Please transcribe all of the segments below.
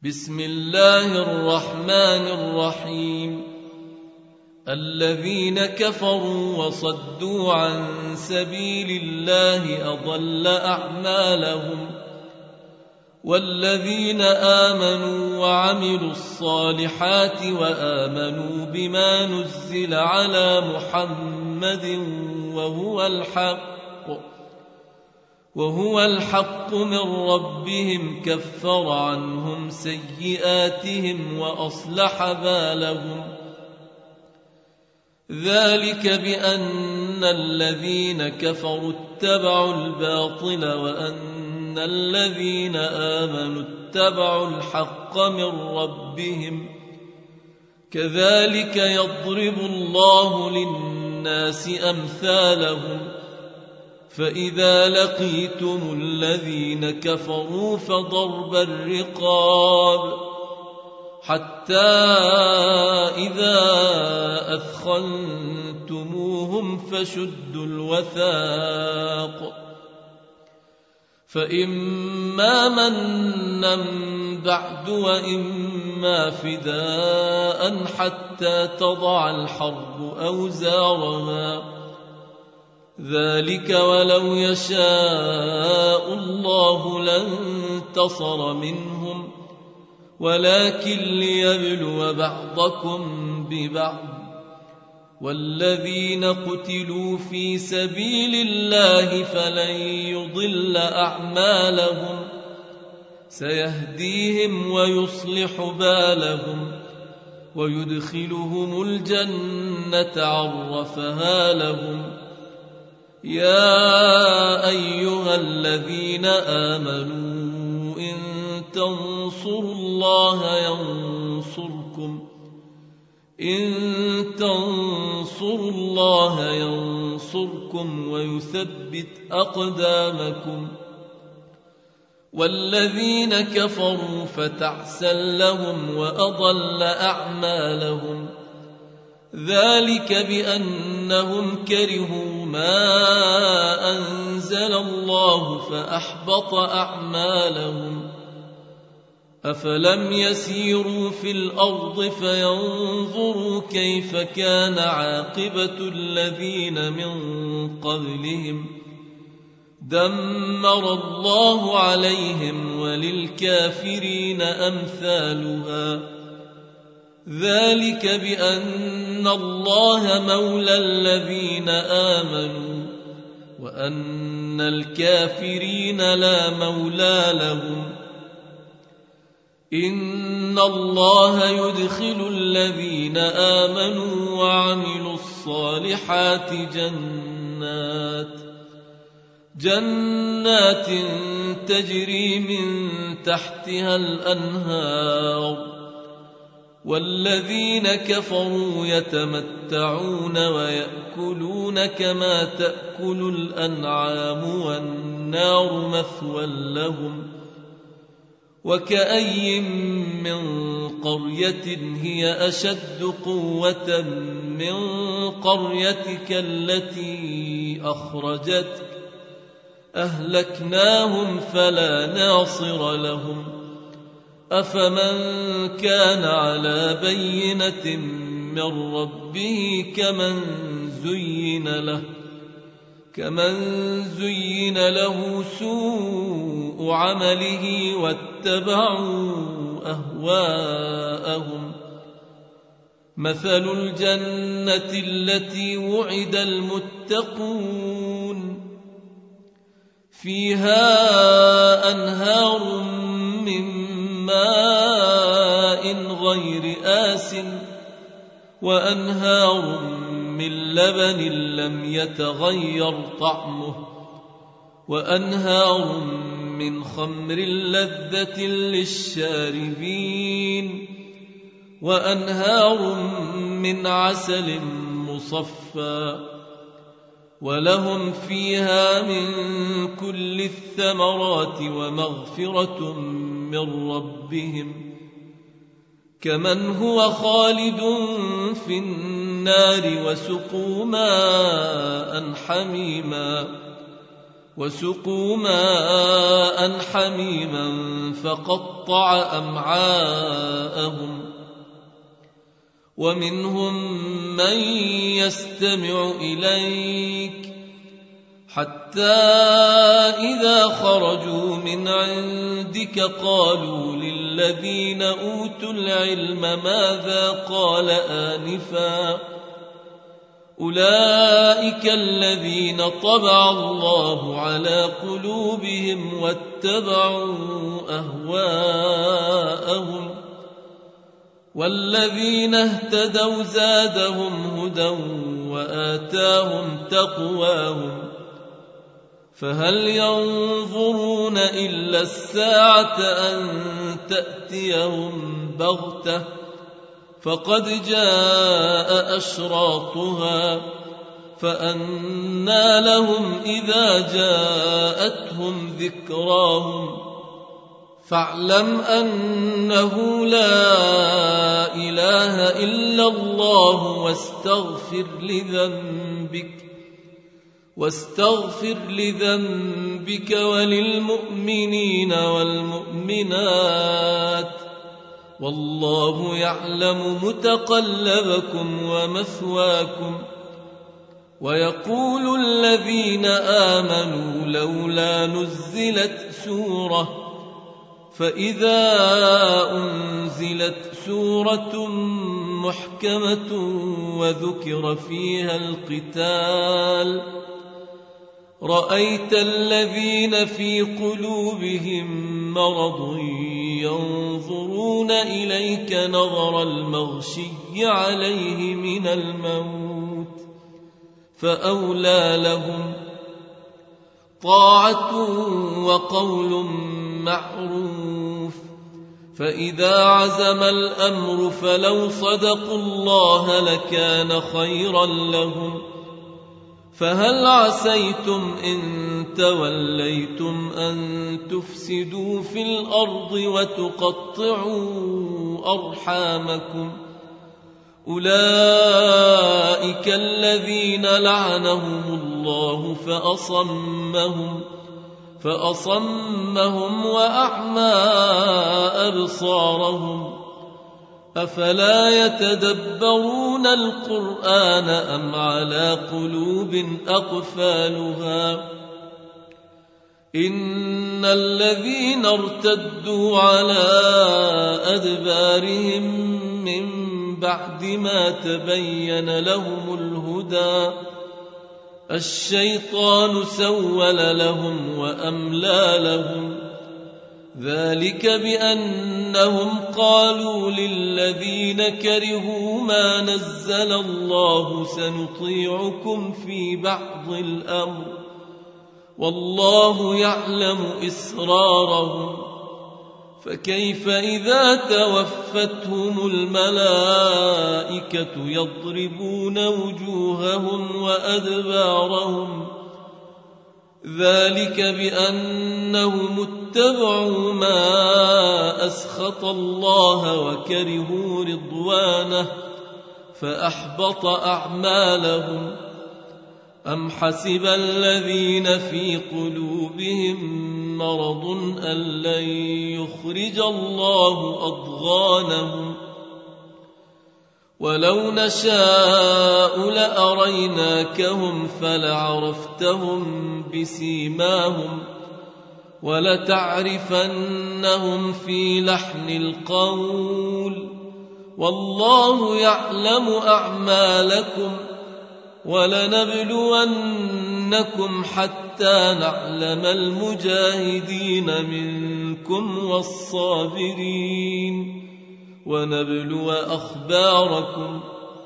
بسم الله الرحمن الرحيم. الذين كفروا وصدوا عن سبيل الله أضل أعمالهم، والذين آمنوا وعملوا الصالحات وآمنوا بما نزل على محمد وهو الحق من ربهم كفر عنهم سيئاتهم وأصلح بالهم. ذلك بأن الذين كفروا اتبعوا الباطل وأن الذين آمنوا اتبعوا الحق من ربهم. كذلك يضرب الله للناس أمثالهم. فإذا لقيتم الذين كفروا فضرب الرقاب حتى إذا أثخنتموهم فشدوا الوثاق، فإما منا بعد وإما فداء حتى تضع الحرب أوزارها. ذلك ولو يشاء الله لانتصر منهم، ولكن ليبلو بعضكم ببعض. والذين قتلوا في سبيل الله فلن يضل أعمالهم، سيهديهم ويصلح بالهم ويدخلهم الجنة عرفها لهم. يا أيها الذين آمنوا إن تنصروا الله ينصركم ويثبت أقدامكم. والذين كفروا فتعسا لهم وأضل أعمالهم. ذلك بأنهم كرهوا ما أنزل الله فأحبط أعمالهم. أفلم يسيروا في الأرض فينظروا كيف كان عاقبة الذين من قبلهم. دمر الله عليهم وللكافرين أمثالها. ذلك بأن الله مولى الذين آمنوا وأن الكافرين لا مولى لهم. إن الله يدخل الذين آمنوا وعملوا الصالحات جنات تجري من تحتها الأنهار. والذين كفروا يتمتعون ويأكلون كما تأكل الأنعام والنار مثوى لهم. وكأي من قرية هي أشد قوة من قريتك التي أخرجتك أهلكناهم فلا ناصر لهم. أفمن كان على بينة من ربه كمن زين له سوء عمله واتبعوا أهواءهم. مثل الجنة التي وعد المتقون فيها أنهار من ماء غير آسٍ وأنهار من لبن لم يتغير طعمه وأنهار من خمر لذة للشاربين وأنهار من عسل مصفى. ولهم فيها من كل الثمرات ومغفرة من ربهم، كمن هو خالد في النار وسقوا ماء حميما وسقوا ماء حميما فقطع أمعاءهم ومنهم من يستمع إليك حتى إذا خرجوا من عندك قالوا للذين أوتوا العلم ماذا قال آنفا أولئك الذين طبع الله على قلوبهم واتبعوا أهواءهم والذين اهتدوا زادهم هدى وآتاهم تقواهم فهل ينظرون إلا الساعة أن تأتيهم بغتة فقد جاء أشراطها فأنى لهم إذا جاءتهم ذكراهم فاعلم أنه لا إله إلا الله واستغفر لذنبك وللمؤمنين والمؤمنات والله يعلم متقلبكم ومثواكم ويقول الذين آمنوا لولا نزلت سورة فإذا أنزلت سورة محكمة وذكر فيها القتال رأيت الذين في قلوبهم مرض ينظرون إليك نظر المغشي عليه من الموت فأولى لهم طاعة وقول معروف فإذا عزم الأمر فلو صدقوا الله لكان خيرا لهم فهل عسيتم إن توليتم أن تفسدوا في الأرض وتقطعوا أرحامكم أولئك الذين لعنهم الله فأصمهم وأعمى أبصارهم أفلا يتدبرون القرآن أم على قلوب أقفالها إن الذين ارتدوا على أدبارهم من بعد ما تبين لهم الهدى الشيطان سول لهم وأملى لهم ذلك بأنهم قالوا للذين كرهوا ما نزل الله سنطيعكم في بعض الأمر والله يعلم إسرارهم فكيف إذا توفتهم الملائكة يضربون وجوههم وأدبارهم ذلك بأنهم اتبعوا ما أسخط الله وكرهوا رضوانه فأحبط أعمالهم أم حسب الذين في قلوبهم مرض أن لن يخرج الله أضغانهم ولو نشاء لأريناكهم فلعرفتهم بسيماهم ولتعرفنهم في لحن القول والله يعلم أعمالكم ولنبلونكم حتى نعلم المجاهدين منكم والصابرين ونبلو أخباركم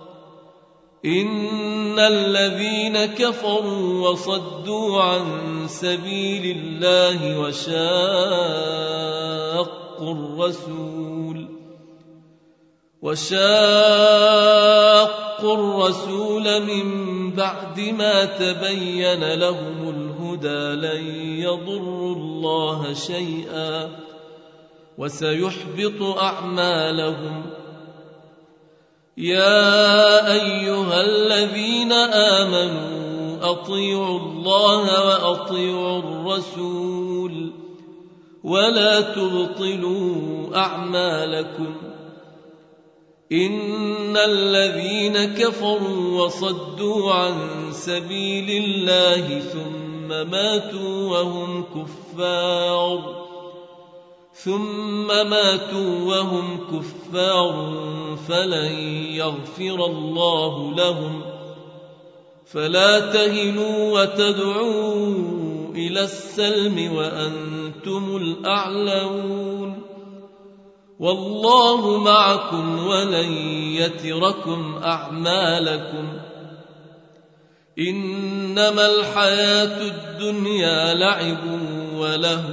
إن الذين كفروا وصدوا عن سبيل الله وشاقوا الرسول من بعد ما تبين لهم الهدى لن يضروا الله شيئا وسيحبط أعمالهم يا أيها الذين آمنوا أطيعوا الله وأطيعوا الرسول ولا تبطلوا أعمالكم إن الذين كفروا وصدوا عن سبيل الله ثم ماتوا وهم كفار فلن يغفر الله لهم فلا تهنوا وتدعوا إلى السلم وأنتم الأعلون والله معكم ولن يتركم أعمالكم إنما الحياة الدنيا لعب ولهو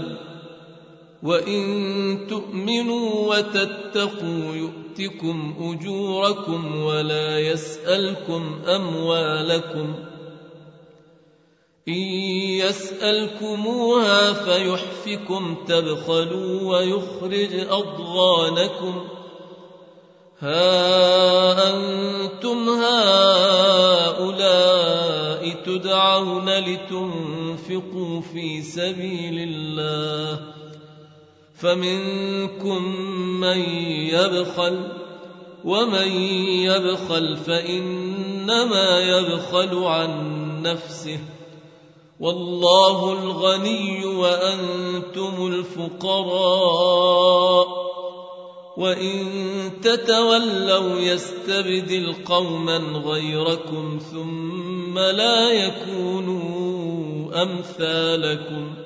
وإن تؤمنوا وتتقوا يؤتكم أجوركم ولا يسألكم أموالكم إن يسألكموها فيحفكم تبخلوا ويخرج أضغانكم ها أنتم هؤلاء تدعون لتنفقوا في سبيل الله فمنكم من يبخل ومن يبخل فإنما يبخل عن نفسه والله الغني وأنتم الفقراء وإن تتولوا يستبدل قوما غيركم ثم لا يكونوا أمثالكم